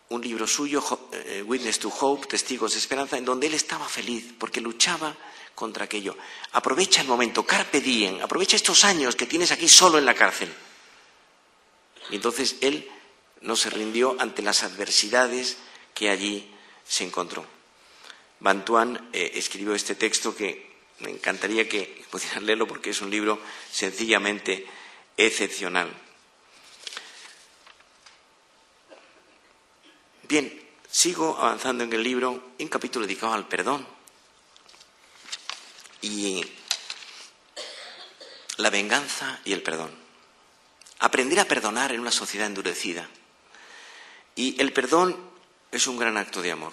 un libro suyo, Witness to Hope, Testigos de Esperanza, en donde él estaba feliz porque luchaba contra aquello. Aprovecha el momento, carpe diem, aprovecha estos años que tienes aquí solo en la cárcel. Y entonces él no se rindió ante las adversidades que allí se encontró. Bantuan escribió este texto que me encantaría que pudieran leerlo porque es un libro sencillamente excepcional. Bien, sigo avanzando en el libro, un capítulo dedicado al perdón y la venganza y el perdón. Aprender a perdonar en una sociedad endurecida. Y el perdón es un gran acto de amor.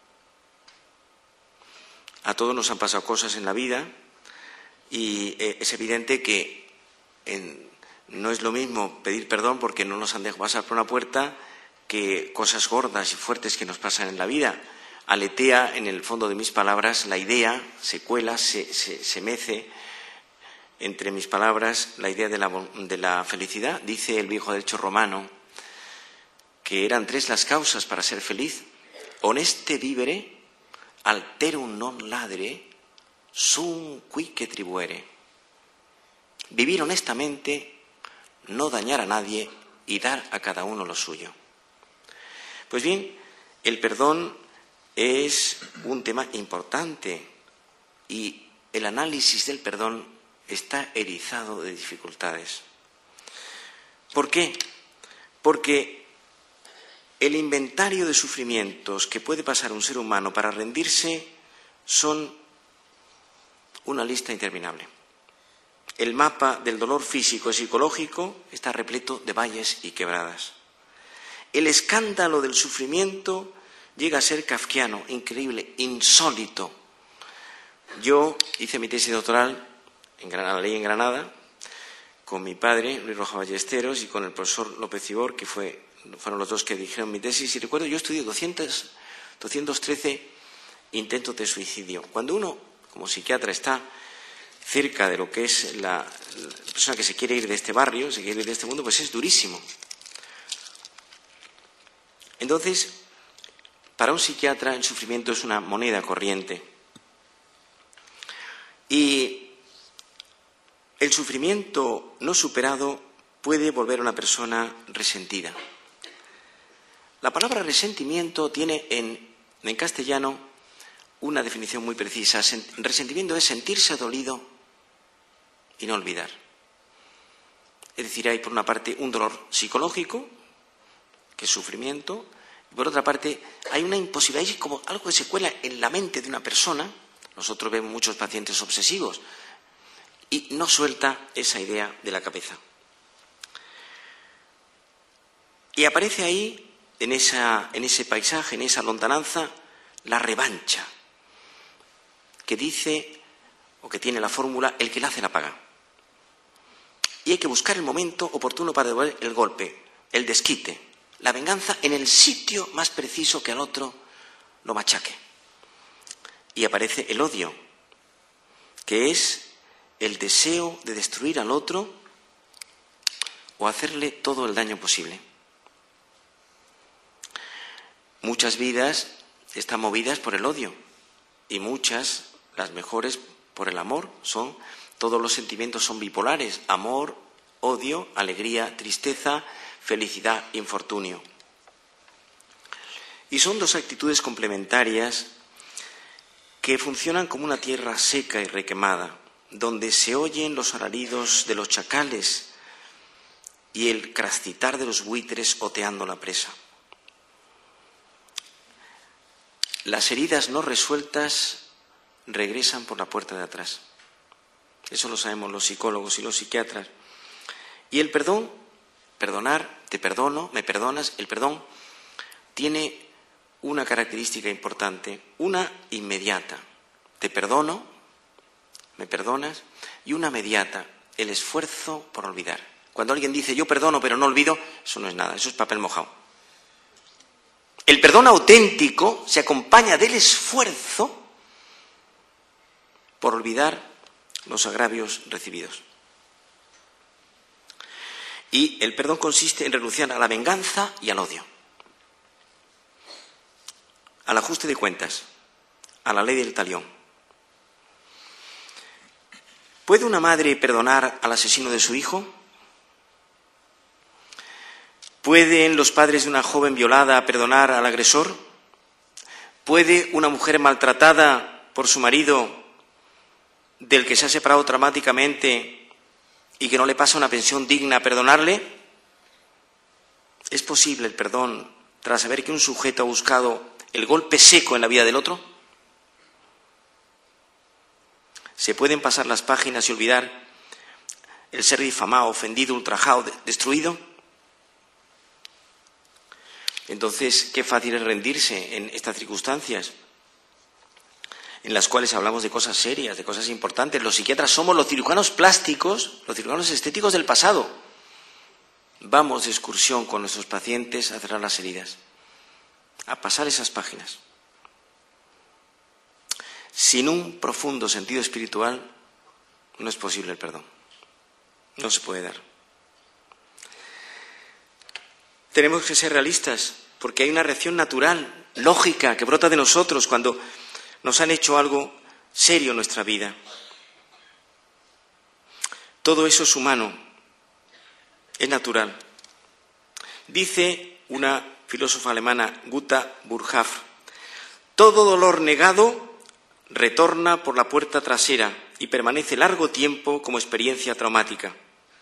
A todos nos han pasado cosas en la vida y es evidente que no es lo mismo pedir perdón porque no nos han dejado pasar por una puerta que cosas gordas y fuertes que nos pasan en la vida. Aletea en el fondo de mis palabras la idea, se cuela, se mece entre mis palabras la idea de la felicidad. Dice el viejo derecho romano que eran 3 las causas para ser feliz. Honeste vivere, alterum non ladere, sum quique tribuere. Vivir honestamente, no dañar a nadie y dar a cada uno lo suyo. Pues bien, el perdón es un tema importante y el análisis del perdón está erizado de dificultades. ¿Por qué? Porque el inventario de sufrimientos que puede pasar un ser humano para rendirse son una lista interminable. El mapa del dolor físico y psicológico está repleto de valles y quebradas. El escándalo del sufrimiento llega a ser kafkiano, increíble, insólito. Yo hice mi tesis doctoral en Granada, leí en Granada, con mi padre, Luis Roja Ballesteros, y con el profesor López Cibor, que fueron los dos que dirigieron mi tesis. Y recuerdo, yo estudié 213 intentos de suicidio. Cuando uno, como psiquiatra, está cerca de lo que es la persona que se quiere ir de este barrio, se quiere ir de este mundo, pues es durísimo. Entonces, para un psiquiatra el sufrimiento es una moneda corriente. Y el sufrimiento no superado puede volver a una persona resentida. La palabra resentimiento tiene en castellano una definición muy precisa. Resentimiento es sentirse dolido y no olvidar. Es decir, hay por una parte un dolor psicológico, que es sufrimiento, y por otra parte hay una imposibilidad, es como algo que se cuela en la mente de una persona. Nosotros vemos muchos pacientes obsesivos y no suelta esa idea de la cabeza. Y aparece ahí, en ese paisaje, en esa lontananza, la revancha, que dice, o que tiene la fórmula, el que la hace la paga. Y hay que buscar el momento oportuno para devolver el golpe, el desquite, la venganza en el sitio más preciso que al otro lo machaque. Y aparece el odio, que es el deseo de destruir al otro o hacerle todo el daño posible. Muchas vidas están movidas por el odio y muchas, las mejores, por el amor. Todos los sentimientos son bipolares: amor, odio, alegría, tristeza, felicidad, infortunio. Y son 2 actitudes complementarias que funcionan como una tierra seca y requemada, donde se oyen los alaridos de los chacales y el crascitar de los buitres oteando la presa. Las heridas no resueltas regresan por la puerta de atrás. Eso lo sabemos los psicólogos y los psiquiatras. Y el perdón, perdonar, te perdono, me perdonas, el perdón tiene una característica importante, una inmediata. Te perdono, me perdonas, y una mediata, el esfuerzo por olvidar. Cuando alguien dice yo perdono pero no olvido, eso no es nada, eso es papel mojado. El perdón auténtico se acompaña del esfuerzo por olvidar los agravios recibidos. Y el perdón consiste en renunciar a la venganza y al odio. al ajuste de cuentas, a la ley del talión. ¿Puede una madre perdonar al asesino de su hijo? ¿Pueden los padres de una joven violada perdonar al agresor? ¿Puede una mujer maltratada por su marido, del que se ha separado traumáticamente y que no le pasa una pensión digna, perdonarle? ¿Es posible el perdón tras saber que un sujeto ha buscado el golpe seco en la vida del otro? ¿Se pueden pasar las páginas y olvidar el ser difamado, ofendido, ultrajado, destruido? Entonces, qué fácil es rendirse en estas circunstancias en las cuales hablamos de cosas serias, de cosas importantes. Los psiquiatras somos los cirujanos plásticos, los cirujanos estéticos del pasado. Vamos de excursión con nuestros pacientes a cerrar las heridas, a pasar esas páginas. Sin un profundo sentido espiritual no es posible el perdón. No se puede dar. Tenemos que ser realistas, porque hay una reacción natural, lógica, que brota de nosotros cuando nos han hecho algo serio en nuestra vida. Todo eso es humano, es natural. Dice una filósofa alemana, Guta Burghaff, todo dolor negado retorna por la puerta trasera y permanece largo tiempo como experiencia traumática.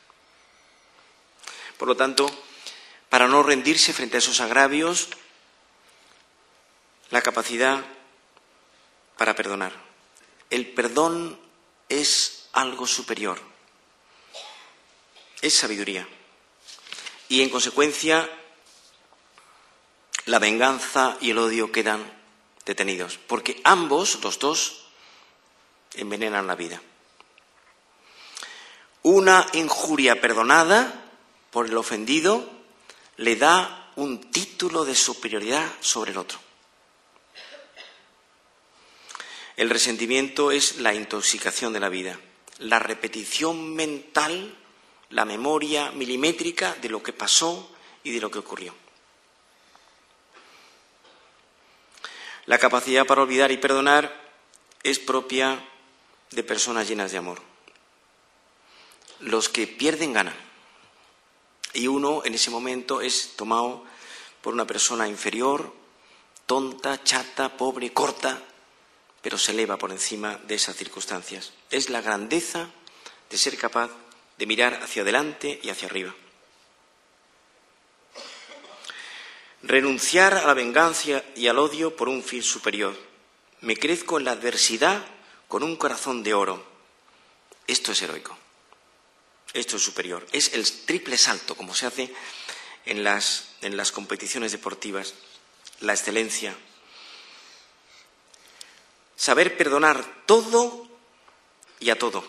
Por lo tanto, para no rendirse frente a esos agravios, la capacidad para perdonar. El perdón es algo superior, es sabiduría. Y en consecuencia, la venganza y el odio quedan detenidos, porque ambos, los dos, envenenan la vida. Una injuria perdonada por el ofendido le da un título de superioridad sobre el otro. El resentimiento es la intoxicación de la vida, la repetición mental, la memoria milimétrica de lo que pasó y de lo que ocurrió. La capacidad para olvidar y perdonar es propia de personas llenas de amor. Los que pierden ganan. Y uno en ese momento es tomado por una persona inferior, tonta, chata, pobre, corta, pero se eleva por encima de esas circunstancias. Es la grandeza de ser capaz de mirar hacia adelante y hacia arriba. Renunciar a la venganza y al odio por un fin superior. Me crezco en la adversidad con un corazón de oro. Esto es heroico. Esto es superior. Es el triple salto, como se hace en las competiciones deportivas. La excelencia. Saber perdonar todo y a todo.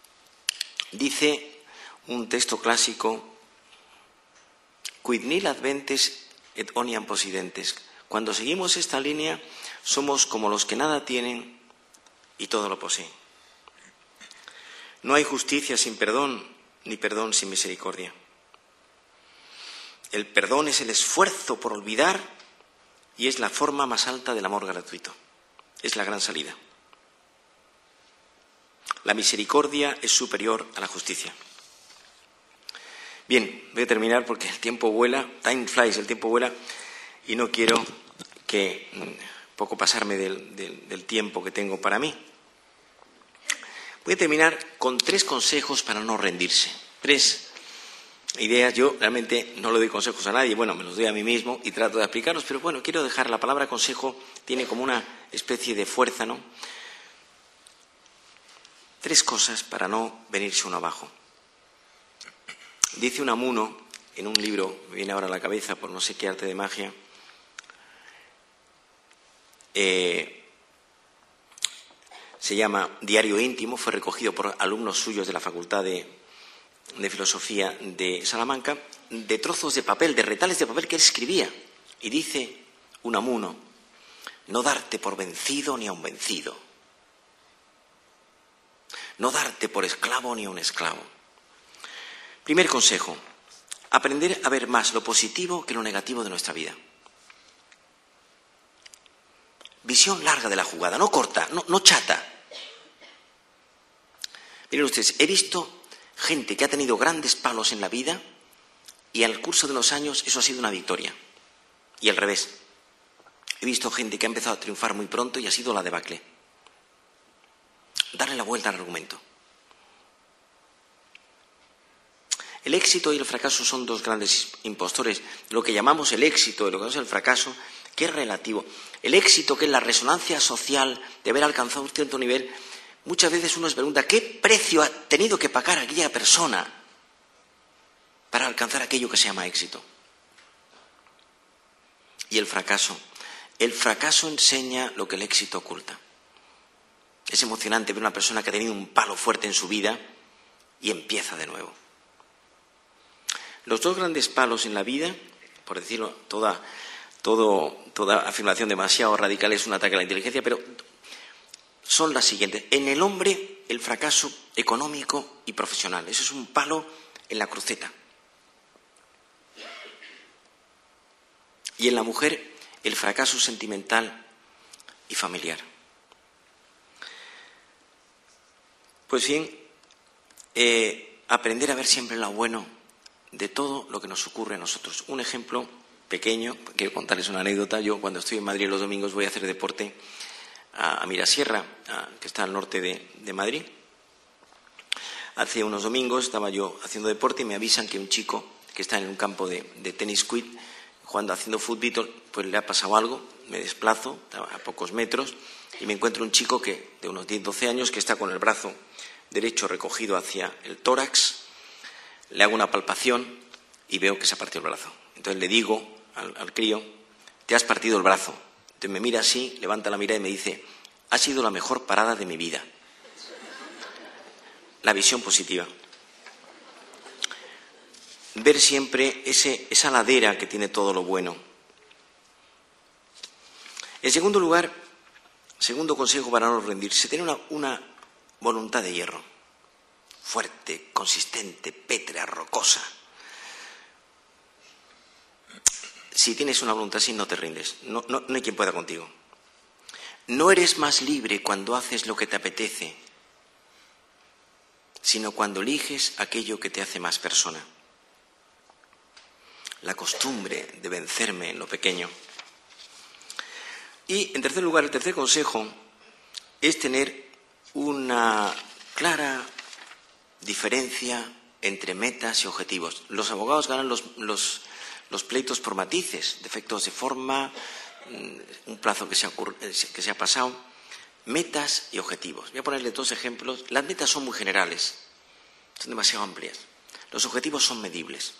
Dice un texto clásico, quid nil adventes et oniam possidentes. Cuando seguimos esta línea, somos como los que nada tienen y todo lo poseen. No hay justicia sin perdón, ni perdón sin misericordia. El perdón es el esfuerzo por olvidar y es la forma más alta del amor gratuito. Es la gran salida. La misericordia es superior a la justicia. Bien, voy a terminar porque el tiempo vuela, time flies, el tiempo vuela, y no quiero que poco pasarme del tiempo que tengo para mí. Voy a terminar con 3 consejos para no rendirse. 3 ideas. Yo realmente no le doy consejos a nadie, bueno, me los doy a mí mismo y trato de aplicarlos, pero bueno, quiero dejar la palabra consejo, tiene como una especie de fuerza, ¿no? 3 cosas para no venirse uno abajo. Dice Unamuno, en un libro, me viene ahora a la cabeza por no sé qué arte de magia, se llama Diario íntimo, fue recogido por alumnos suyos de la Facultad de Filosofía de Salamanca, de trozos de papel, de retales de papel que él escribía. Y dice Unamuno, no darte por vencido ni a un vencido. No darte por esclavo ni a un esclavo. Primer consejo, aprender a ver más lo positivo que lo negativo de nuestra vida. Visión larga de la jugada, no corta, no chata. Miren ustedes, he visto gente que ha tenido grandes palos en la vida y al curso de los años eso ha sido una victoria. Y al revés. He visto gente que ha empezado a triunfar muy pronto y ha sido la debacle. Darle la vuelta al argumento. El éxito y el fracaso son dos grandes impostores. Lo que llamamos el éxito y lo que llamamos el fracaso, que es relativo. El éxito, que es la resonancia social de haber alcanzado un cierto nivel, muchas veces uno se pregunta ¿qué precio ha tenido que pagar aquella persona para alcanzar aquello que se llama éxito? Y el fracaso enseña lo que el éxito oculta. Es emocionante ver una persona que ha tenido un palo fuerte en su vida y empieza de nuevo. Los dos grandes palos en la vida, por decirlo, toda afirmación demasiado radical es un ataque a la inteligencia, pero son las siguientes. En el hombre, el fracaso económico y profesional. Eso es un palo en la cruceta. Y en la mujer, el fracaso sentimental y familiar. Pues bien, aprender a ver siempre lo bueno de todo lo que nos ocurre a nosotros. Un ejemplo pequeño, quiero contarles una anécdota. Yo cuando estoy en Madrid los domingos voy a hacer deporte a Mirasierra, que está al norte de Madrid. Hace unos domingos estaba yo haciendo deporte y me avisan que un chico que está en un campo de tenis quid, haciendo fútbol, pues le ha pasado algo. Me desplazo a pocos metros y me encuentro un chico de unos 10-12 años que está con el brazo derecho recogido hacia el tórax. Le hago una palpación y veo que se ha partido el brazo. Entonces le digo al crío, te has partido el brazo. Entonces me mira así, levanta la mirada y me dice, ha sido la mejor parada de mi vida. La visión positiva. Ver siempre esa ladera que tiene todo lo bueno. En segundo lugar, segundo consejo para no rendirse, tener una voluntad de hierro. Fuerte, consistente, pétrea, rocosa. Si tienes una voluntad así, no te rindes. No hay quien pueda contigo. No eres más libre cuando haces lo que te apetece, sino cuando eliges aquello que te hace más persona. La costumbre de vencerme en lo pequeño. Y, en tercer lugar, el tercer consejo es tener una clara diferencia entre metas y objetivos. Los abogados ganan los pleitos por matices, defectos de forma, un plazo que se ha pasado, metas y objetivos. Voy a ponerle dos ejemplos. Las metas son muy generales, son demasiado amplias. Los objetivos son medibles.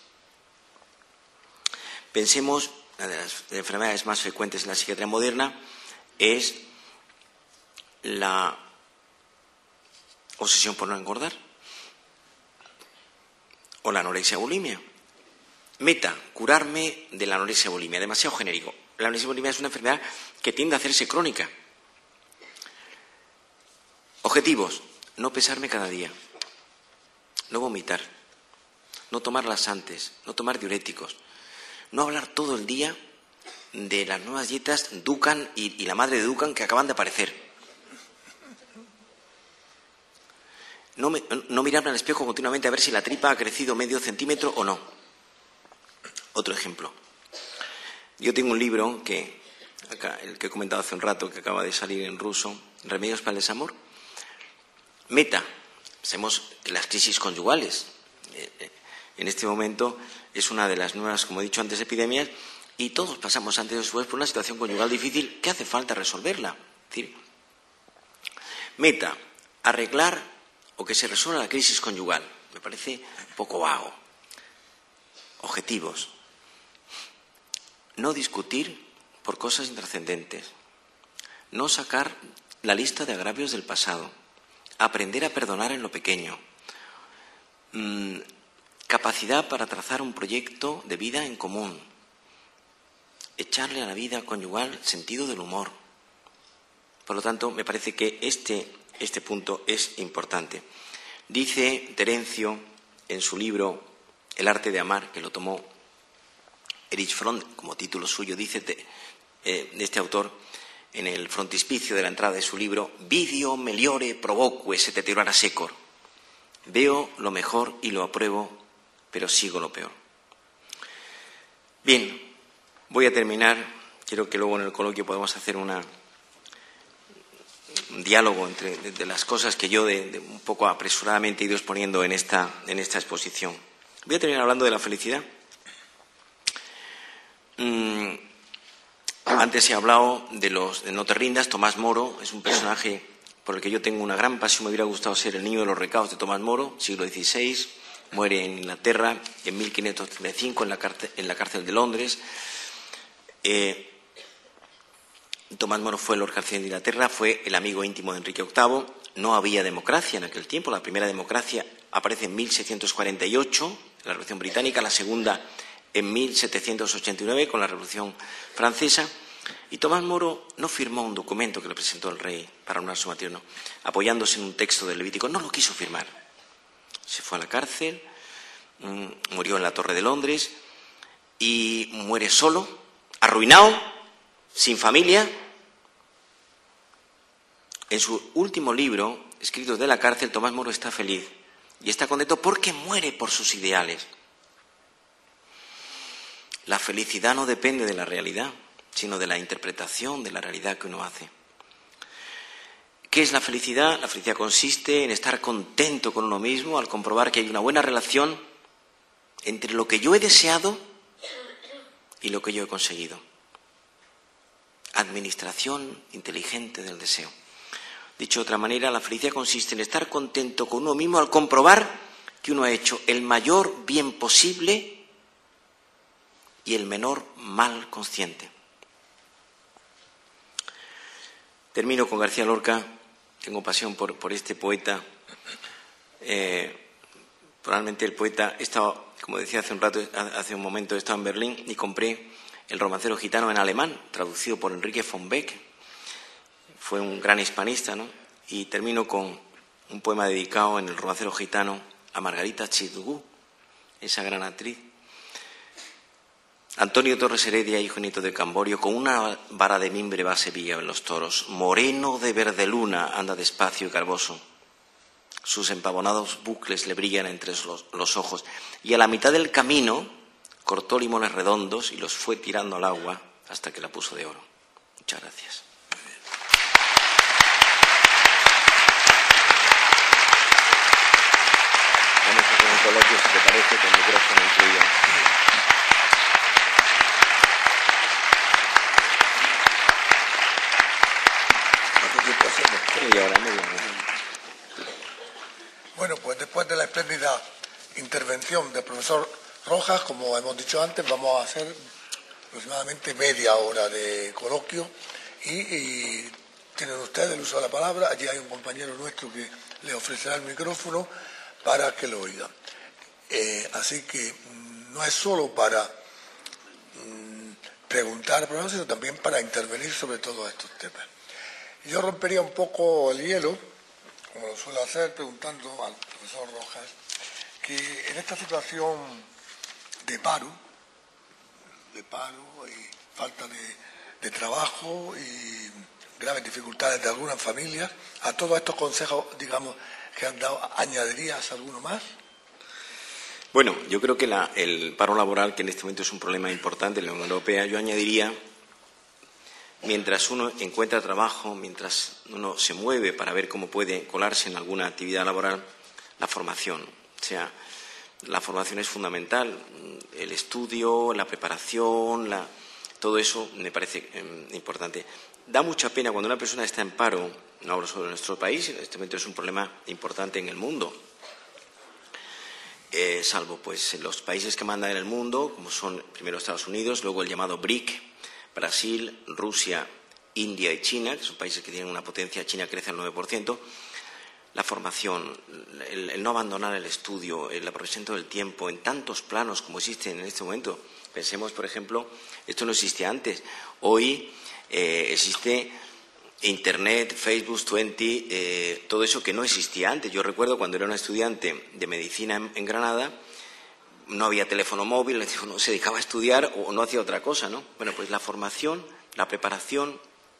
Pensemos, una de las enfermedades más frecuentes en la psiquiatría moderna es la obsesión por no engordar o la anorexia bulimia. Meta, curarme de la anorexia bulimia, demasiado genérico. La anorexia bulimia es una enfermedad que tiende a hacerse crónica. Objetivos, no pesarme cada día, no vomitar, no tomar laxantes, no tomar diuréticos, no hablar todo el día de las nuevas dietas Dukan y la madre de Dukan que acaban de aparecer. No mirarme al espejo continuamente a ver si la tripa ha crecido medio centímetro o no. Otro ejemplo. Yo tengo un libro el que he comentado hace un rato, que acaba de salir en ruso, Remedios para el desamor. Meta. Sabemos que las crisis conyugales en este momento es una de las nuevas, como he dicho antes, epidemias, y todos pasamos antes o después por una situación conyugal difícil que hace falta resolverla. Es decir, meta, arreglar o que se resuelva la crisis conyugal. Me parece un poco vago. Objetivos. No discutir por cosas intrascendentes. No sacar la lista de agravios del pasado. Aprender a perdonar en lo pequeño. Capacidad para trazar un proyecto de vida en común. Echarle a la vida conyugal sentido del humor. Por lo tanto, me parece que este punto es importante. Dice Terencio en su libro El arte de amar, que lo tomó Erich Fromm como título suyo, dice de este autor en el frontispicio de la entrada de su libro, «Vidio meliore provoque se deteriora secor». Veo lo mejor y lo apruebo, pero sigo lo peor. Bien, voy a terminar. Quiero que luego en el coloquio podamos hacer un diálogo de las cosas que yo un poco apresuradamente he ido exponiendo en esta exposición. Voy a terminar hablando de la felicidad. Antes he hablado de No te rindas. Tomás Moro es un personaje por el que yo tengo una gran pasión. Me hubiera gustado ser el niño de los recados de Tomás Moro, siglo XVI. Muere en Inglaterra en 1535 en la cárcel de Londres. Tomás Moro fue el Lord Canciller de Inglaterra, fue el amigo íntimo de Enrique VIII. No había democracia en aquel tiempo. La primera democracia aparece en 1648, en la Revolución Británica, la segunda en 1789, con la Revolución Francesa. Y Tomás Moro no firmó un documento que le presentó el rey para honrar su matrimonio, apoyándose en un texto del Levítico. No lo quiso firmar. Se fue a la cárcel, murió en la Torre de Londres y muere solo, arruinado, sin familia. En su último libro, Escritos de la cárcel, Tomás Moro está feliz y está contento porque muere por sus ideales. La felicidad no depende de la realidad, sino de la interpretación de la realidad que uno hace. ¿Qué es la felicidad? La felicidad consiste en estar contento con uno mismo al comprobar que hay una buena relación entre lo que yo he deseado y lo que yo he conseguido. Administración inteligente del deseo. Dicho de otra manera, la felicidad consiste en estar contento con uno mismo al comprobar que uno ha hecho el mayor bien posible y el menor mal consciente. Termino con García Lorca. Tengo pasión por este poeta. Probablemente el poeta, como decía hace un momento, he estado en Berlín y compré El romancero gitano en alemán, traducido por Enrique von Beck. Fue un gran hispanista, ¿no? Y termino con un poema dedicado en El romancero gitano a Margarita Chidgú, esa gran actriz. Antonio Torres Heredia, hijo nieto de Camborio, con una vara de mimbre va a Sevilla en los toros. Moreno de verde luna, anda despacio y garboso. Sus empavonados bucles le brillan entre los ojos. Y a la mitad del camino cortó limones redondos y los fue tirando al agua hasta que la puso de oro. Muchas gracias. Vamos a hacer un coloquio, si te parece, con el micrófono incluido. Bueno, pues después de la espléndida intervención del profesor Rojas, como hemos dicho antes, vamos a hacer aproximadamente media hora de coloquio y tienen ustedes el uso de la palabra. Allí hay un compañero nuestro que le ofrecerá el micrófono para que lo oigan. Así que no es solo para preguntar, sino también para intervenir sobre todos estos temas. Yo rompería un poco el hielo, como lo suelo hacer, preguntando al profesor Rojas, que en esta situación de paro y falta de trabajo y graves dificultades de algunas familias, a todos estos consejos, digamos, que han dado, ¿añadirías alguno más? Bueno, yo creo que el paro laboral, que en este momento es un problema importante en la Unión Europea, yo añadiría, mientras uno encuentra trabajo, mientras uno se mueve para ver cómo puede colarse en alguna actividad laboral, la formación. O sea, la formación es fundamental. El estudio, la preparación, todo eso me parece importante. Da mucha pena cuando una persona está en paro, no hablo solo en nuestro país, en este momento es un problema importante en el mundo. Salvo pues en los países que mandan en el mundo, como son primero Estados Unidos, luego el llamado BRIC, Brasil, Rusia, India y China, que son países que tienen una potencia. China crece al 9%. La formación, el no abandonar el estudio, el aprovechamiento del tiempo en tantos planos como existen en este momento. Pensemos, por ejemplo, esto no existía antes. Hoy existe Internet, Facebook, todo eso que no existía antes. Yo recuerdo cuando era un estudiante de medicina en Granada, no había teléfono móvil, no se dedicaba a estudiar o no hacía otra cosa, ¿no? Bueno, pues la formación, la preparación